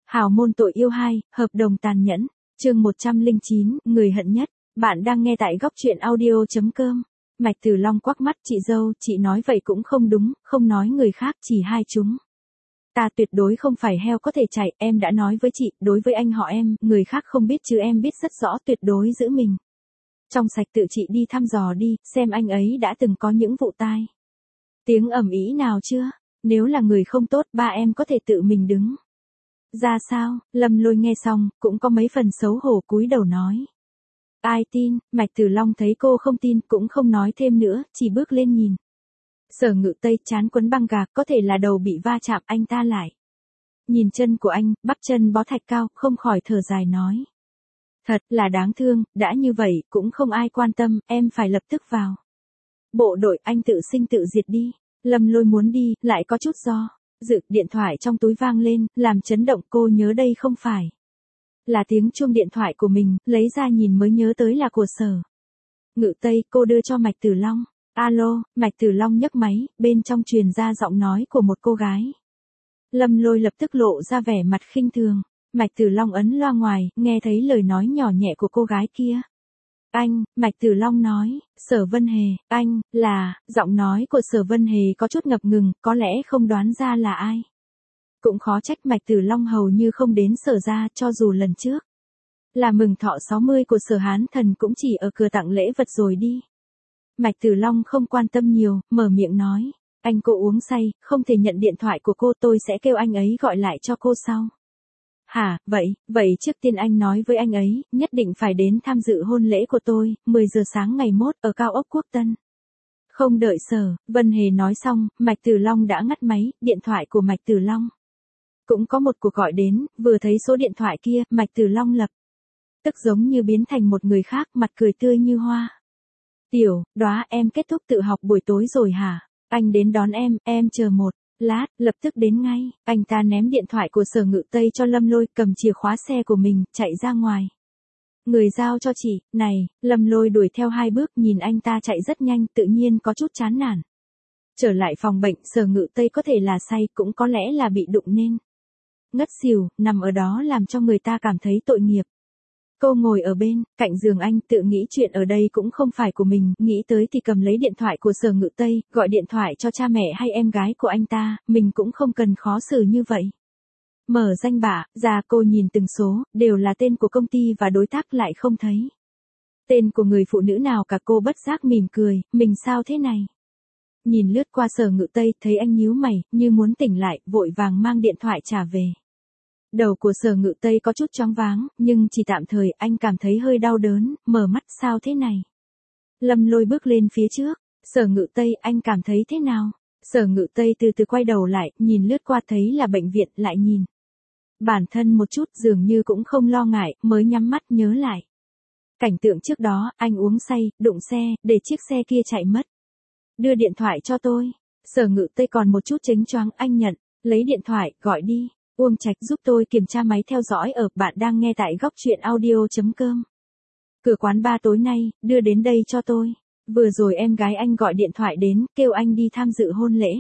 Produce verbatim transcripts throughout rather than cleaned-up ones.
Hào môn tội yêu hai, hợp đồng tàn nhẫn, chương một trăm lẻ chín, người hận nhất. Bạn đang nghe tại góc truyện audio chấm com. Mạch Tử Long quắc mắt, chị dâu, chị nói vậy cũng không đúng, không nói người khác, chỉ hai chúng. Ta tuyệt đối không phải heo có thể chạy, em đã nói với chị, đối với anh họ em, người khác không biết chứ em biết rất rõ, tuyệt đối giữ mình. Trong sạch tự chị đi thăm dò đi, xem anh ấy đã từng có những vụ tai tiếng ầm ĩ nào chưa, nếu là người không tốt, ba em có thể tự mình đứng ra sao. Lâm Lôi nghe xong, cũng có mấy phần xấu hổ cúi đầu nói. Ai tin. Mạch Tử Long thấy cô không tin, cũng không nói thêm nữa, chỉ bước lên nhìn. Sở Ngự Tây chán quấn băng gạc, có thể là đầu bị va chạm, anh ta lại nhìn chân của anh, bắp chân bó thạch cao, không khỏi thở dài nói. Thật là đáng thương, đã như vậy, cũng không ai quan tâm, em phải lập tức vào bộ đội, anh tự sinh tự diệt đi. Lâm Lôi muốn đi, lại có chút do dự, điện thoại trong túi vang lên, làm chấn động, cô nhớ đây không phải là tiếng chuông điện thoại của mình, lấy ra nhìn mới nhớ tới là của Sở Ngự Tây, cô đưa cho Mạch Tử Long. Alo. Mạch Tử Long nhấc máy, bên trong truyền ra giọng nói của một cô gái. Lâm Lôi lập tức lộ ra vẻ mặt khinh thường. Mạch Tử Long ấn loa ngoài, nghe thấy lời nói nhỏ nhẹ của cô gái kia. Anh. Mạch Tử Long nói. Sở Vân Hề. Anh. Là. Giọng nói của Sở Vân Hề có chút ngập ngừng, có lẽ không đoán ra là ai. Cũng khó trách Mạch Tử Long hầu như không đến Sở ra, cho dù lần trước là mừng thọ sáu mươi của Sở Hán Thần cũng chỉ ở cửa tặng lễ vật rồi đi. Mạch Tử Long không quan tâm nhiều, mở miệng nói. Anh, cô uống say, không thể nhận điện thoại của cô, tôi sẽ kêu anh ấy gọi lại cho cô sau. Hả, vậy, vậy trước tiên anh nói với anh ấy, nhất định phải đến tham dự hôn lễ của tôi, mười giờ sáng ngày mốt, ở cao ốc Quốc Tân. Không đợi Sở Vân Hề nói xong, Mạch Tử Long đã ngắt máy, điện thoại của Mạch Tử Long cũng có một cuộc gọi đến, vừa thấy số điện thoại kia, Mạch Tử Long lập tức giống như biến thành một người khác, mặt cười tươi như hoa. Tiểu Đóa, em kết thúc tự học buổi tối rồi hả? Anh đến đón em, em chờ một lát, lập tức đến ngay. Anh ta ném điện thoại của Sở Ngự Tây cho Lâm Lôi, cầm chìa khóa xe của mình, chạy ra ngoài. Người giao cho chị. Này. Lâm Lôi đuổi theo hai bước, nhìn anh ta chạy rất nhanh, tự nhiên có chút chán nản. Trở lại phòng bệnh, Sở Ngự Tây có thể là say, cũng có lẽ là bị đụng nên ngất xỉu, nằm ở đó làm cho người ta cảm thấy tội nghiệp. Cô ngồi ở bên cạnh giường anh, tự nghĩ chuyện ở đây cũng không phải của mình, nghĩ tới thì cầm lấy điện thoại của Sở Ngự Tây, gọi điện thoại cho cha mẹ hay em gái của anh ta, mình cũng không cần khó xử như vậy. Mở danh bạ ra, cô nhìn từng số, đều là tên của công ty và đối tác, lại không thấy tên của người phụ nữ nào cả. Cô bất giác mỉm cười, mình sao thế này? Nhìn lướt qua Sở Ngự Tây, thấy anh nhíu mày, như muốn tỉnh lại, vội vàng mang điện thoại trả về. Đầu của Sở Ngự Tây có chút choáng váng, nhưng chỉ tạm thời, anh cảm thấy hơi đau đớn, mở mắt, sao thế này? Lâm Lôi bước lên phía trước. Sở Ngự Tây, anh cảm thấy thế nào? Sở Ngự Tây từ từ quay đầu lại, nhìn lướt qua thấy là bệnh viện, lại nhìn bản thân một chút, dường như cũng không lo ngại, mới nhắm mắt nhớ lại cảnh tượng trước đó, anh uống say, đụng xe, để chiếc xe kia chạy mất. Đưa điện thoại cho tôi. Sở Ngự Tây còn một chút chếnh choáng, anh nhận, lấy điện thoại, gọi đi. Uông Trạch, giúp tôi kiểm tra máy theo dõi ở, bạn đang nghe tại góc truyện audio chấm com. Cửa quán ba tối nay, đưa đến đây cho tôi. Vừa rồi em gái anh gọi điện thoại đến, kêu anh đi tham dự hôn lễ.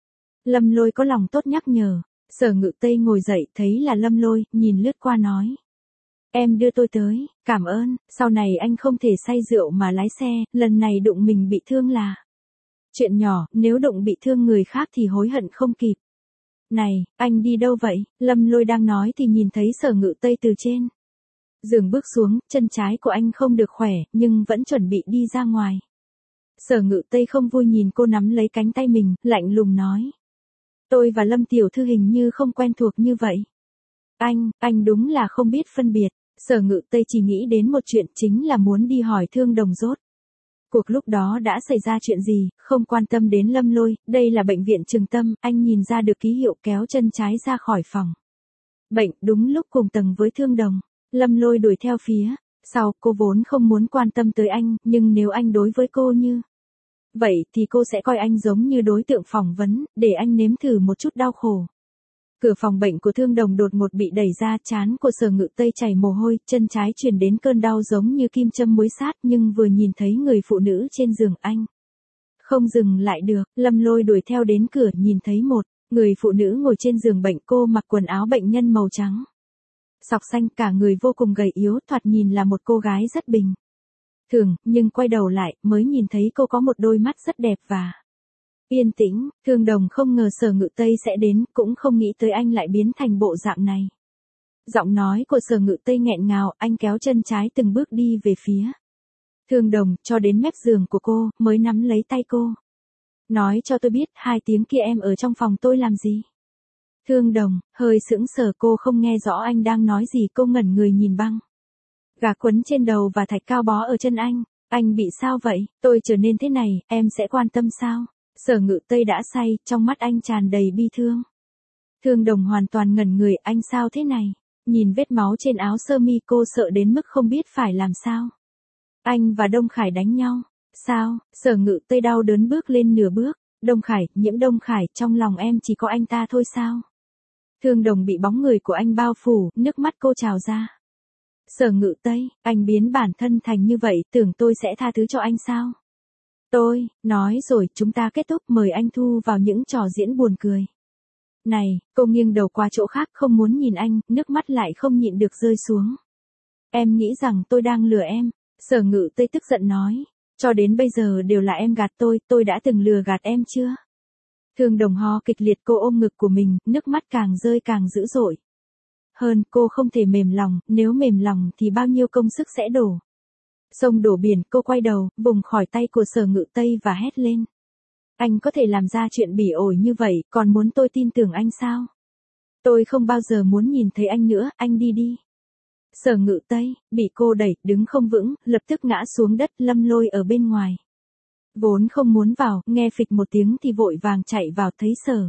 Lâm Lôi có lòng tốt nhắc nhở. Sở Ngự Tây ngồi dậy, thấy là Lâm Lôi, nhìn lướt qua nói. Em đưa tôi tới, cảm ơn, sau này anh không thể say rượu mà lái xe, lần này đụng mình bị thương là chuyện nhỏ, nếu đụng bị thương người khác thì hối hận không kịp. Này, anh đi đâu vậy? Lâm Lôi đang nói thì nhìn thấy Sở Ngự Tây từ trên giường bước xuống, chân trái của anh không được khỏe, nhưng vẫn chuẩn bị đi ra ngoài. Sở Ngự Tây không vui nhìn cô nắm lấy cánh tay mình, lạnh lùng nói. Tôi và Lâm tiểu thư hình như không quen thuộc như vậy. Anh, anh đúng là không biết phân biệt. Sở Ngự Tây chỉ nghĩ đến một chuyện, chính là muốn đi hỏi Thương Đồng rốt cuộc lúc đó đã xảy ra chuyện gì, không quan tâm đến Lâm Lôi, đây là bệnh viện Trường Tâm, anh nhìn ra được ký hiệu, kéo chân trái ra khỏi phòng bệnh, đúng lúc cùng tầng với Thương Đồng. Lâm Lôi đuổi theo phía sau, cô vốn không muốn quan tâm tới anh, nhưng nếu anh đối với cô như vậy thì cô sẽ coi anh giống như đối tượng phỏng vấn, để anh nếm thử một chút đau khổ. Cửa phòng bệnh của Thương Đồng đột ngột bị đẩy ra, trán của Sở Ngự Tây chảy mồ hôi, chân trái truyền đến cơn đau giống như kim châm muối sát, nhưng vừa nhìn thấy người phụ nữ trên giường anh không dừng lại được. Lâm Lôi đuổi theo đến cửa, nhìn thấy một người phụ nữ ngồi trên giường bệnh, cô mặc quần áo bệnh nhân màu trắng. Sọc xanh, cả người vô cùng gầy yếu, thoạt nhìn là một cô gái rất bình thường, nhưng quay đầu lại, mới nhìn thấy cô có một đôi mắt rất đẹp và yên tĩnh. Thương Đồng không ngờ Sở Ngự Tây sẽ đến, cũng không nghĩ tới anh lại biến thành bộ dạng này. Giọng nói của Sở Ngự Tây nghẹn ngào, anh kéo chân trái từng bước đi về phía Thương Đồng, cho đến mép giường của cô, mới nắm lấy tay cô. Nói cho tôi biết, hai tiếng kia em ở trong phòng tôi làm gì? Thương Đồng, hơi sững sờ, cô không nghe rõ anh đang nói gì, cô ngẩn người nhìn băng gà quấn trên đầu và thạch cao bó ở chân anh. Anh bị sao vậy? Tôi trở nên thế này, em sẽ quan tâm sao? Sở Ngự Tây đã say, trong mắt anh tràn đầy bi thương. Thương Đồng hoàn toàn ngẩn người, anh sao thế này? Nhìn vết máu trên áo sơ mi, cô sợ đến mức không biết phải làm sao. Anh và Đông Khải đánh nhau. Sao? Sở Ngự Tây đau đớn bước lên nửa bước. Đông Khải, Nhiễm Đông Khải, trong lòng em chỉ có anh ta thôi sao? Thương Đồng bị bóng người của anh bao phủ, nước mắt cô trào ra. Sở Ngự Tây, anh biến bản thân thành như vậy, tưởng tôi sẽ tha thứ cho anh sao? Tôi, nói rồi, chúng ta kết thúc, mời anh thu vào những trò diễn buồn cười. Này, cô nghiêng đầu qua chỗ khác, không muốn nhìn anh, nước mắt lại không nhịn được rơi xuống. Em nghĩ rằng tôi đang lừa em. Sở Ngự Tây tức giận nói. Cho đến bây giờ đều là em gạt tôi, tôi đã từng lừa gạt em chưa? Thương Đồng ho kịch liệt, cô ôm ngực của mình, nước mắt càng rơi càng dữ dội. Hơn, cô không thể mềm lòng, nếu mềm lòng thì bao nhiêu công sức sẽ đổ sông đổ biển. Cô quay đầu, vùng khỏi tay của Sở Ngự Tây và hét lên. Anh có thể làm ra chuyện bỉ ổi như vậy, còn muốn tôi tin tưởng anh sao? Tôi không bao giờ muốn nhìn thấy anh nữa, anh đi đi. Sở Ngự Tây, bị cô đẩy, đứng không vững, lập tức ngã xuống đất. Lâm Lôi ở bên ngoài vốn không muốn vào, nghe phịch một tiếng thì vội vàng chạy vào, thấy Sở.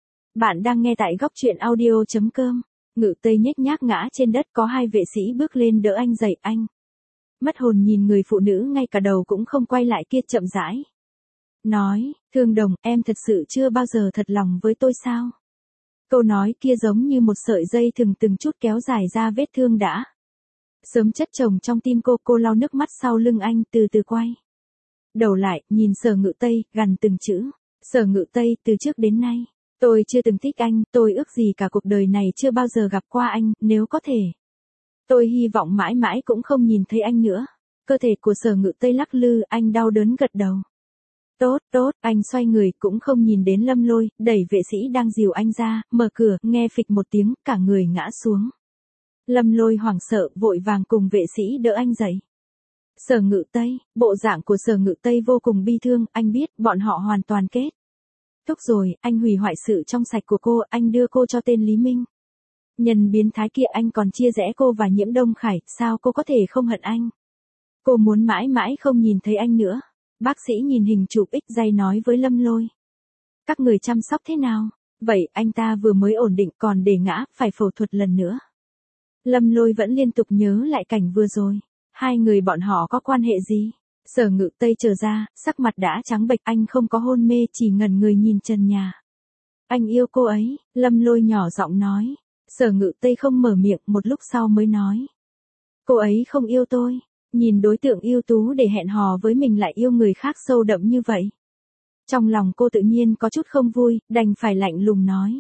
Bạn đang nghe tại góc truyện audio chấm com. Ngự Tây nhếch nhác ngã trên đất, có hai vệ sĩ bước lên đỡ anh dậy. Anh mất hồn nhìn người phụ nữ ngay cả đầu cũng không quay lại kia, chậm rãi nói, Thương Đồng, em thật sự chưa bao giờ thật lòng với tôi sao? Câu nói kia giống như một sợi dây thừng từng chút kéo dài ra vết thương đã sớm chất chồng trong tim cô. Cô lau nước mắt sau lưng anh, từ từ quay đầu lại, nhìn Sở Ngự Tây, gằn từng chữ. Sở Ngự Tây, từ trước đến nay, tôi chưa từng thích anh, tôi ước gì cả cuộc đời này chưa bao giờ gặp qua anh, nếu có thể. Tôi hy vọng mãi mãi cũng không nhìn thấy anh nữa. Cơ thể của Sở Ngự Tây lắc lư, anh đau đớn gật đầu. Tốt, tốt, anh xoay người, cũng không nhìn đến Lâm Lôi, đẩy vệ sĩ đang dìu anh ra, mở cửa, nghe phịch một tiếng, cả người ngã xuống. Lâm Lôi hoảng sợ, vội vàng cùng vệ sĩ đỡ anh dậy. Sở Ngự Tây, bộ dạng của Sở Ngự Tây vô cùng bi thương, anh biết, bọn họ hoàn toàn kết thúc rồi, anh hủy hoại sự trong sạch của cô, anh đưa cô cho tên Lý Minh. Nhân biến thái kia, anh còn chia rẽ cô và Nhiễm Đông Khải, sao cô có thể không hận anh? Cô muốn mãi mãi không nhìn thấy anh nữa. Bác sĩ nhìn hình chụp X-ray nói với Lâm Lôi. Các người chăm sóc thế nào? Vậy, anh ta vừa mới ổn định, còn để ngã, phải phẫu thuật lần nữa. Lâm Lôi vẫn liên tục nhớ lại cảnh vừa rồi. Hai người bọn họ có quan hệ gì? Sở Ngự Tây trở ra, sắc mặt đã trắng bệch, anh không có hôn mê, chỉ ngẩn người nhìn trần nhà. Anh yêu cô ấy, Lâm Lôi nhỏ giọng nói. Sở Ngự Tây không mở miệng, một lúc sau mới nói. Cô ấy không yêu tôi. Nhìn đối tượng ưu tú để hẹn hò với mình lại yêu người khác sâu đậm như vậy. Trong lòng cô tự nhiên có chút không vui, đành phải lạnh lùng nói.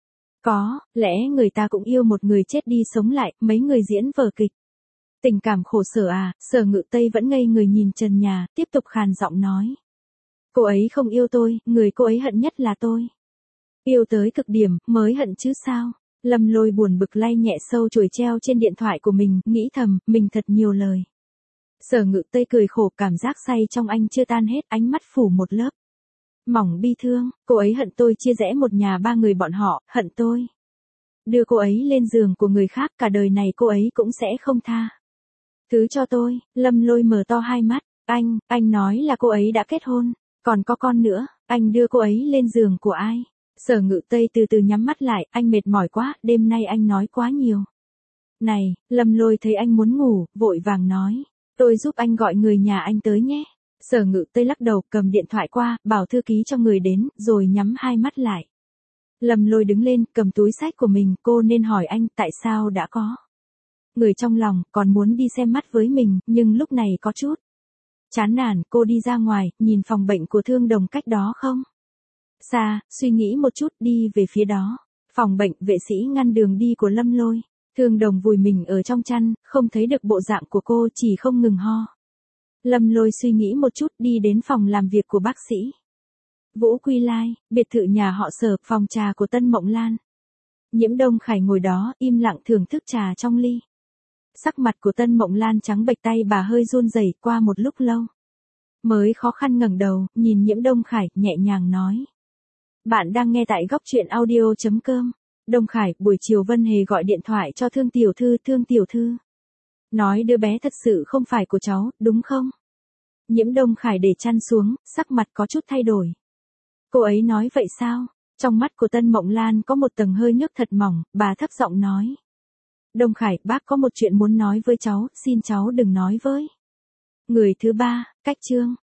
Có, lẽ người ta cũng yêu một người chết đi sống lại, mấy người diễn vở kịch. Tình cảm khổ sở à? Sở Ngự Tây vẫn ngây người nhìn trần nhà, tiếp tục khàn giọng nói. Cô ấy không yêu tôi, người cô ấy hận nhất là tôi. Yêu tới cực điểm, mới hận chứ sao? Lâm Lôi buồn bực lay nhẹ sâu chổi treo trên điện thoại của mình, nghĩ thầm, mình thật nhiều lời. Sở Ngự Tây cười khổ, cảm giác say trong anh chưa tan hết, ánh mắt phủ một lớp mỏng bi thương. Cô ấy hận tôi chia rẽ một nhà ba người bọn họ, hận tôi đưa cô ấy lên giường của người khác, cả đời này cô ấy cũng sẽ không tha thứ cho tôi. Lâm Lôi mở to hai mắt. Anh, anh nói là cô ấy đã kết hôn, còn có con nữa, anh đưa cô ấy lên giường của ai? Sở Ngự Tây từ từ nhắm mắt lại, anh mệt mỏi quá, đêm nay anh nói quá nhiều. Này, Lâm Lôi thấy anh muốn ngủ, vội vàng nói. Tôi giúp anh gọi người nhà anh tới nhé. Sở Ngự Tây lắc đầu, cầm điện thoại qua, bảo thư ký cho người đến, rồi nhắm hai mắt lại. Lâm Lôi đứng lên, cầm túi sách của mình, cô nên hỏi anh tại sao đã có người trong lòng, còn muốn đi xem mắt với mình, nhưng lúc này có chút chán nản. Cô đi ra ngoài, nhìn phòng bệnh của Thương Đồng cách đó không xa, suy nghĩ một chút, đi về phía đó. Phòng bệnh, vệ sĩ ngăn đường đi của Lâm Lôi. Thương Đồng vùi mình ở trong chăn, không thấy được bộ dạng của cô, chỉ không ngừng ho. Lâm Lôi suy nghĩ một chút đi đến phòng làm việc của bác sĩ Vũ Quy Lai, biệt thự nhà họ Sở, phòng trà của Tân Mộng Lan. Nhiễm Đông Khải ngồi đó, im lặng thưởng thức trà trong ly. Sắc mặt của Tân Mộng Lan trắng bệch, tay bà hơi run rẩy, qua một lúc lâu mới khó khăn ngẩng đầu, nhìn Nhiễm Đông Khải, nhẹ nhàng nói. Bạn đang nghe tại góc truyện audio.com. Đông Khải, buổi chiều Vân Hề gọi điện thoại cho Thương tiểu thư, Thương tiểu thư nói đứa bé thật sự không phải của cháu, đúng không? Nhiễm Đông Khải để chăn xuống, sắc mặt có chút thay đổi. Cô ấy nói vậy sao? Trong mắt của Tân Mộng Lan có một tầng hơi nước thật mỏng, bà thấp giọng nói. Đông Khải, bác có một chuyện muốn nói với cháu, xin cháu đừng nói với người thứ ba. Cách chương